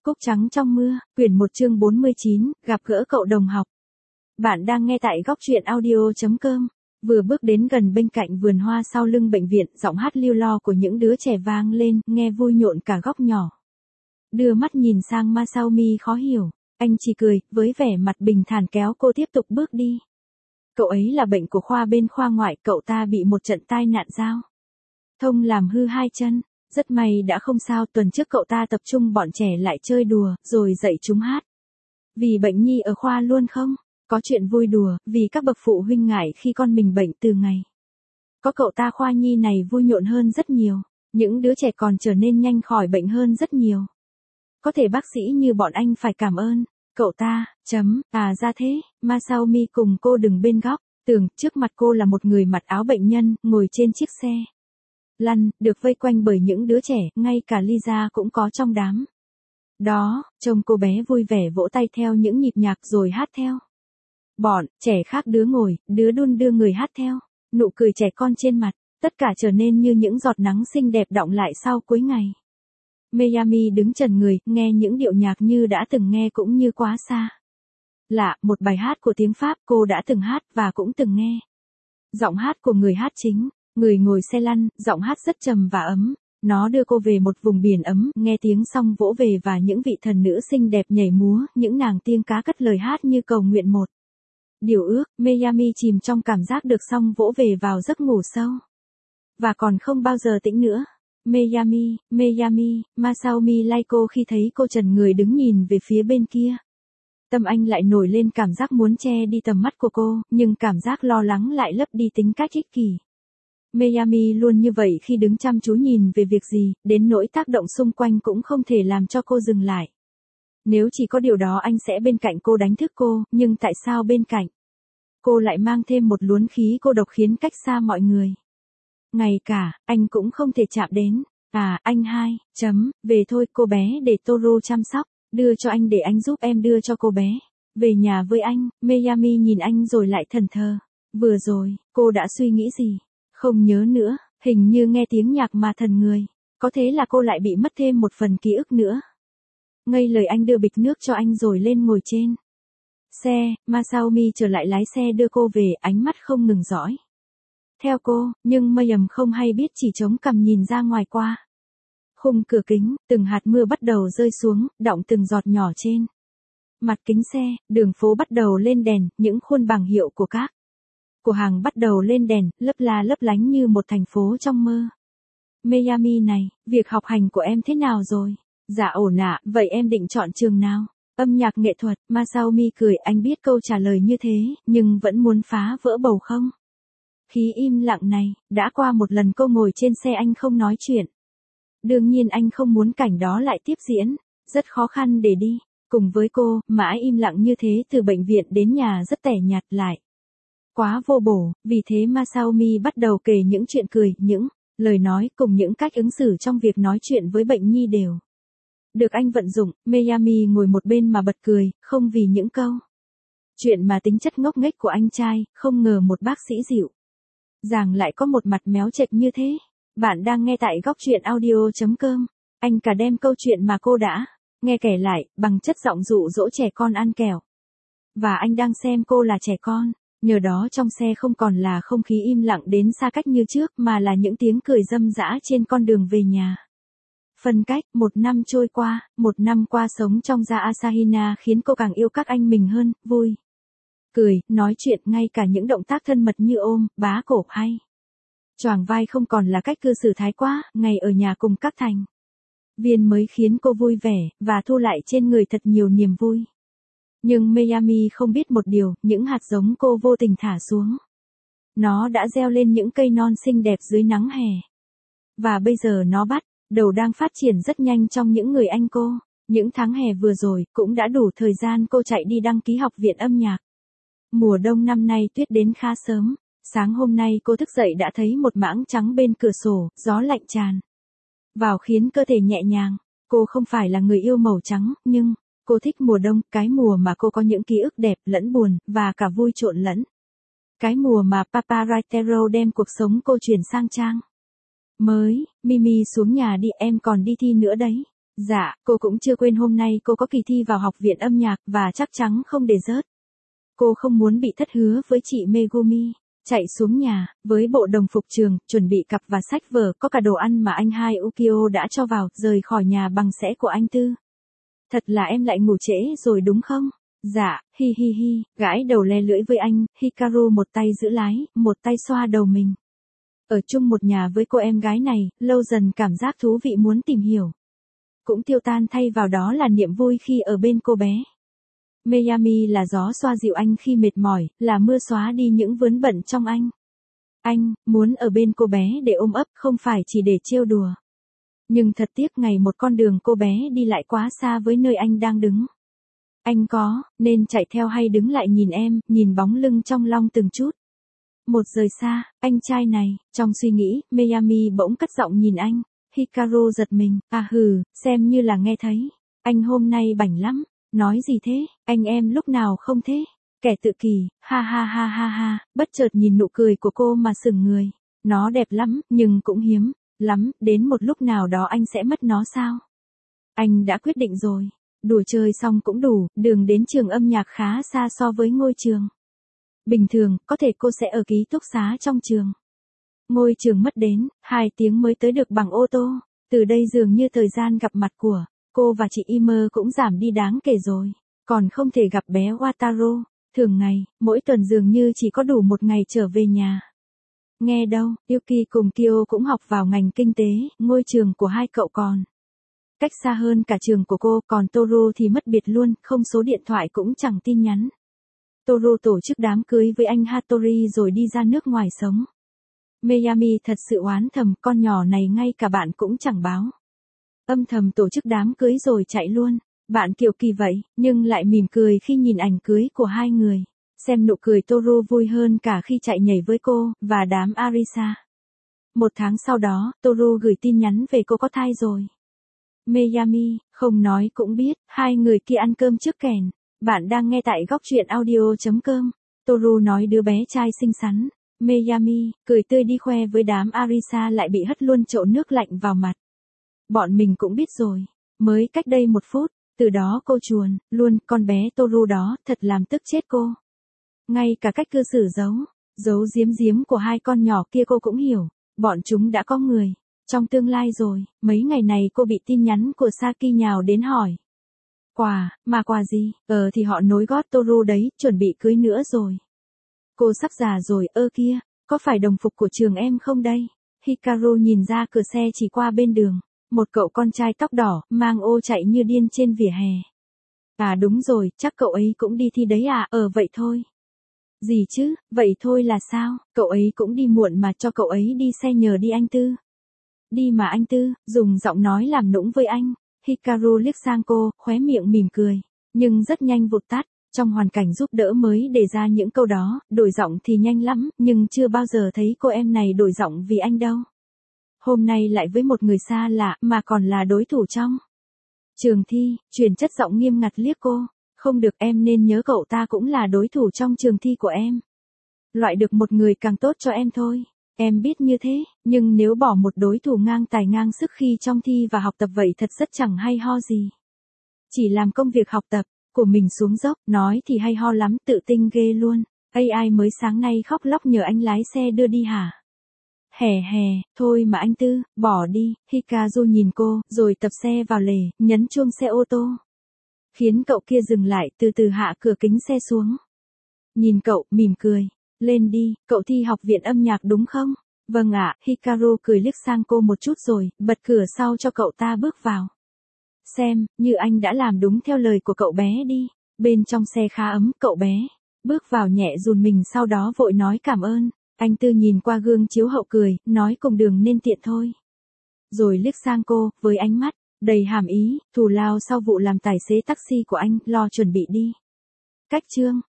Cúc trắng trong mưa, quyển 1 chương 49, gặp gỡ cậu đồng học. Bạn đang nghe tại góc truyện audio.com. Vừa bước đến gần bên cạnh vườn hoa sau lưng bệnh viện, giọng hát liêu lo của những đứa trẻ vang lên, nghe vui nhộn cả góc nhỏ. Đưa mắt nhìn sang Masaomi khó hiểu, anh chỉ cười, với vẻ mặt bình thản kéo cô tiếp tục bước đi. Cậu ấy là bệnh của khoa bên khoa ngoại, cậu ta bị một trận tai nạn giao thông làm hư hai chân. Rất may đã không sao, tuần trước cậu ta tập trung bọn trẻ lại chơi đùa, rồi dạy chúng hát. Vì bệnh nhi ở khoa luôn không? Có chuyện vui đùa, vì các bậc phụ huynh ngại khi con mình bệnh từ ngày. Có cậu ta khoa nhi này vui nhộn hơn rất nhiều, những đứa trẻ còn trở nên nhanh khỏi bệnh hơn rất nhiều. Có thể bác sĩ như bọn anh phải cảm ơn, cậu ta, ra thế, Masaomi cùng cô đứng bên góc, tưởng trước mặt cô là một người mặc áo bệnh nhân, ngồi trên chiếc xe lăn, được vây quanh bởi những đứa trẻ, ngay cả Lisa cũng có trong đám. Đó, trông cô bé vui vẻ vỗ tay theo những nhịp nhạc rồi hát theo. Bọn trẻ khác đứa ngồi, đứa đun đưa người hát theo, nụ cười trẻ con trên mặt, tất cả trở nên như những giọt nắng xinh đẹp đọng lại sau cuối ngày. Mayami đứng chần người, nghe những điệu nhạc như đã từng nghe cũng như quá xa. Lạ, một bài hát của tiếng Pháp cô đã từng hát và cũng từng nghe. Giọng hát của người hát chính. Người ngồi xe lăn, giọng hát rất trầm và ấm, nó đưa cô về một vùng biển ấm, nghe tiếng sóng vỗ về và những vị thần nữ xinh đẹp nhảy múa, những nàng tiên cá cất lời hát như cầu nguyện một điều ước. Mayami chìm trong cảm giác được sóng vỗ về vào giấc ngủ sâu. Và còn không bao giờ tĩnh nữa. Mayami, Masaomi lay cô khi thấy cô trần người đứng nhìn về phía bên kia. Tâm anh lại nổi lên cảm giác muốn che đi tầm mắt của cô, nhưng cảm giác lo lắng lại lấp đi tính cách ích kỷ. Mayami luôn như vậy khi đứng chăm chú nhìn về việc gì, đến nỗi tác động xung quanh cũng không thể làm cho cô dừng lại. Nếu chỉ có điều đó anh sẽ bên cạnh cô đánh thức cô, nhưng tại sao bên cạnh cô lại mang thêm một luốn khí cô độc khiến cách xa mọi người. Ngay cả, anh cũng không thể chạm đến. Anh hai, về thôi cô bé để Toru chăm sóc, đưa cho anh để anh giúp em đưa cho cô bé. Về nhà với anh, Mayami nhìn anh rồi lại thẫn thờ. Vừa rồi, cô đã suy nghĩ gì? Không nhớ nữa, hình như nghe tiếng nhạc mà thần người. Có thế là cô lại bị mất thêm một phần ký ức nữa. Ngây lời anh đưa bịch nước cho anh rồi lên ngồi trên xe, Masaomi trở lại lái xe đưa cô về, ánh mắt không ngừng dõi theo cô, nhưng Mayam không hay biết chỉ chống cằm nhìn ra ngoài qua khung cửa kính, từng hạt mưa bắt đầu rơi xuống, đọng từng giọt nhỏ trên mặt kính xe, đường phố bắt đầu lên đèn, những khuôn bảng hiệu của các cửa hàng bắt đầu lên đèn, lấp la lấp lánh như một thành phố trong mơ. Mayami này, việc học hành của em thế nào rồi? Dạ ổn ạ, vậy em định chọn trường nào? Âm nhạc nghệ thuật, Masaomi cười, anh biết câu trả lời như thế, nhưng vẫn muốn phá vỡ bầu không khí im lặng này, đã qua một lần cô ngồi trên xe anh không nói chuyện. Đương nhiên anh không muốn cảnh đó lại tiếp diễn, rất khó khăn để đi, cùng với cô, mãi im lặng như thế từ bệnh viện đến nhà rất tẻ nhạt lại. Quá vô bổ, vì thế Masaomi bắt đầu kể những chuyện cười, những lời nói cùng những cách ứng xử trong việc nói chuyện với bệnh nhi đều được anh vận dụng. Mayami ngồi một bên mà bật cười, không vì những câu chuyện mà tính chất ngốc nghếch của anh trai, không ngờ một bác sĩ dịu dàng lại có một mặt méo chệch như thế. Bạn đang nghe tại góc truyện audio.com. Anh cả đem câu chuyện mà cô đã nghe kể lại, bằng chất giọng dụ dỗ trẻ con ăn kẹo. Và anh đang xem cô là trẻ con. Nhờ đó trong xe không còn là không khí im lặng đến xa cách như trước, mà là những tiếng cười râm rã trên con đường về nhà. Phân cách, một năm trôi qua, một năm qua sống trong gia Asahina khiến cô càng yêu các anh mình hơn, vui cười, nói chuyện, ngay cả những động tác thân mật như ôm, bá cổ hay choàng vai không còn là cách cư xử thái quá, ngày ở nhà cùng các thành viên mới khiến cô vui vẻ, và thu lại trên người thật nhiều niềm vui. Nhưng Mayami không biết một điều, những hạt giống cô vô tình thả xuống. Nó đã gieo lên những cây non xinh đẹp dưới nắng hè. Và bây giờ nó bắt đầu đang phát triển rất nhanh trong những người anh cô. Những tháng hè vừa rồi cũng đã đủ thời gian cô chạy đi đăng ký học viện âm nhạc. Mùa đông năm nay tuyết đến khá sớm. Sáng hôm nay cô thức dậy đã thấy một mảng trắng bên cửa sổ, gió lạnh tràn vào khiến cơ thể nhẹ nhàng. Cô không phải là người yêu màu trắng, nhưng cô thích mùa đông, cái mùa mà cô có những ký ức đẹp lẫn buồn, và cả vui trộn lẫn. Cái mùa mà Papa Raitero đem cuộc sống cô chuyển sang trang mới. Mimi xuống nhà đi, em còn đi thi nữa đấy. Dạ, cô cũng chưa quên hôm nay cô có kỳ thi vào học viện âm nhạc và chắc chắn không để rớt. Cô không muốn bị thất hứa với chị Megumi. Chạy xuống nhà, với bộ đồng phục trường, chuẩn bị cặp và sách vở, có cả đồ ăn mà anh hai Ukio đã cho vào, rời khỏi nhà bằng xẽ của anh Tư. Thật là em lại ngủ trễ rồi đúng không? Dạ, hi hi hi, gãi đầu le lưỡi với anh, Hikaru một tay giữ lái, một tay xoa đầu mình. Ở chung một nhà với cô em gái này, lâu dần cảm giác thú vị muốn tìm hiểu. Cũng tiêu tan thay vào đó là niềm vui khi ở bên cô bé. Miami là gió xoa dịu anh khi mệt mỏi, là mưa xóa đi những vướng bận trong anh. Anh muốn ở bên cô bé để ôm ấp, không phải chỉ để trêu đùa. Nhưng thật tiếc ngày một con đường cô bé đi lại quá xa với nơi anh đang đứng. Anh có nên chạy theo hay đứng lại nhìn em, nhìn bóng lưng trong long từng chút. Một rời xa, anh trai này, trong suy nghĩ, Miami bỗng cất giọng nhìn anh. Hikaru giật mình, à hừ, xem như là nghe thấy. Anh hôm nay bảnh lắm. Nói gì thế, anh em lúc nào không thế? Kẻ tự kỷ, ha ha ha ha ha, bất chợt nhìn nụ cười của cô mà sững người. Nó đẹp lắm, nhưng cũng hiếm lắm, đến một lúc nào đó anh sẽ mất nó sao? Anh đã quyết định rồi. Đùa chơi xong cũng đủ, đường đến trường âm nhạc khá xa so với ngôi trường. Bình thường, có thể cô sẽ ở ký túc xá trong trường. Ngôi trường mất đến 2 tiếng mới tới được bằng ô tô. Từ đây dường như thời gian gặp mặt của cô và chị Imer cũng giảm đi đáng kể rồi. Còn không thể gặp bé Wataru. Thường ngày, mỗi tuần dường như chỉ có đủ một ngày trở về nhà. Nghe đâu, Yuki cùng Kyo cũng học vào ngành kinh tế, ngôi trường của hai cậu còn cách xa hơn cả trường của cô, còn Toru thì mất biệt luôn, không số điện thoại cũng chẳng tin nhắn. Toru tổ chức đám cưới với anh Hattori rồi đi ra nước ngoài sống. Miami thật sự oán thầm, con nhỏ này ngay cả bạn cũng chẳng báo. Âm thầm tổ chức đám cưới rồi chạy luôn. Bạn kiểu kỳ vậy, nhưng lại mỉm cười khi nhìn ảnh cưới của hai người. Xem nụ cười Toru vui hơn cả khi chạy nhảy với cô, và đám Arisa. 1 tháng sau đó, Toru gửi tin nhắn về cô có thai rồi. Miami, không nói cũng biết, hai người kia ăn cơm trước kèn. Bạn đang nghe tại góc truyện audio.com. Toru nói đứa bé trai xinh xắn. Miami, cười tươi đi khoe với đám Arisa lại bị hất luôn chậu nước lạnh vào mặt. Bọn mình cũng biết rồi. Mới cách đây 1 phút, từ đó cô chuồn, luôn, con bé Toru đó, thật làm tức chết cô. Ngay cả cách cư xử giấu giếm của hai con nhỏ kia cô cũng hiểu. Bọn chúng đã có người trong tương lai rồi. Mấy ngày này cô bị tin nhắn của Saki nhào đến hỏi. Quà gì? Thì họ nối gót Toru đấy, chuẩn bị cưới nữa rồi. Cô sắp già rồi, kia, có phải đồng phục của trường em không đây? Hikaru nhìn ra cửa xe chỉ qua bên đường. Một cậu con trai tóc đỏ, mang ô chạy như điên trên vỉa hè. À đúng rồi, chắc cậu ấy cũng đi thi đấy à, vậy thôi. Gì chứ, vậy thôi là sao, cậu ấy cũng đi muộn mà, cho cậu ấy đi xe nhờ đi anh Tư. Đi mà anh Tư, dùng giọng nói làm nũng với anh. Hikaru liếc sang cô, khóe miệng mỉm cười. Nhưng rất nhanh vụt tắt. Trong hoàn cảnh giúp đỡ mới để ra những câu đó, đổi giọng thì nhanh lắm, nhưng chưa bao giờ thấy cô em này đổi giọng vì anh đâu. Hôm nay lại với một người xa lạ, mà còn là đối thủ trong trường thi, truyền chất giọng nghiêm ngặt liếc cô. Không được, em nên nhớ cậu ta cũng là đối thủ trong trường thi của em. Loại được một người càng tốt cho em thôi. Em biết như thế, nhưng nếu bỏ một đối thủ ngang tài ngang sức khi trong thi và học tập vậy thật rất chẳng hay ho gì. Chỉ làm công việc học tập của mình xuống dốc, nói thì hay ho lắm, tự tin ghê luôn. AI mới sáng nay khóc lóc nhờ anh lái xe đưa đi hả? Hè, thôi mà anh Tư, bỏ đi. Hikaru nhìn cô, rồi tập xe vào lề, nhấn chuông xe ô tô. Khiến cậu kia dừng lại, từ từ hạ cửa kính xe xuống. Nhìn cậu, mỉm cười. Lên đi, cậu thi học viện âm nhạc đúng không? Vâng ạ, Hikaru cười liếc sang cô một chút rồi, bật cửa sau cho cậu ta bước vào. Xem, như anh đã làm đúng theo lời của cậu bé đi. Bên trong xe khá ấm, cậu bé bước vào nhẹ run mình, sau đó vội nói cảm ơn. Anh Tư nhìn qua gương chiếu hậu cười, nói cùng đường nên tiện thôi. Rồi liếc sang cô, với ánh mắt đầy hàm ý, thù lao sau vụ làm tài xế taxi của anh, lo chuẩn bị đi. Cách chương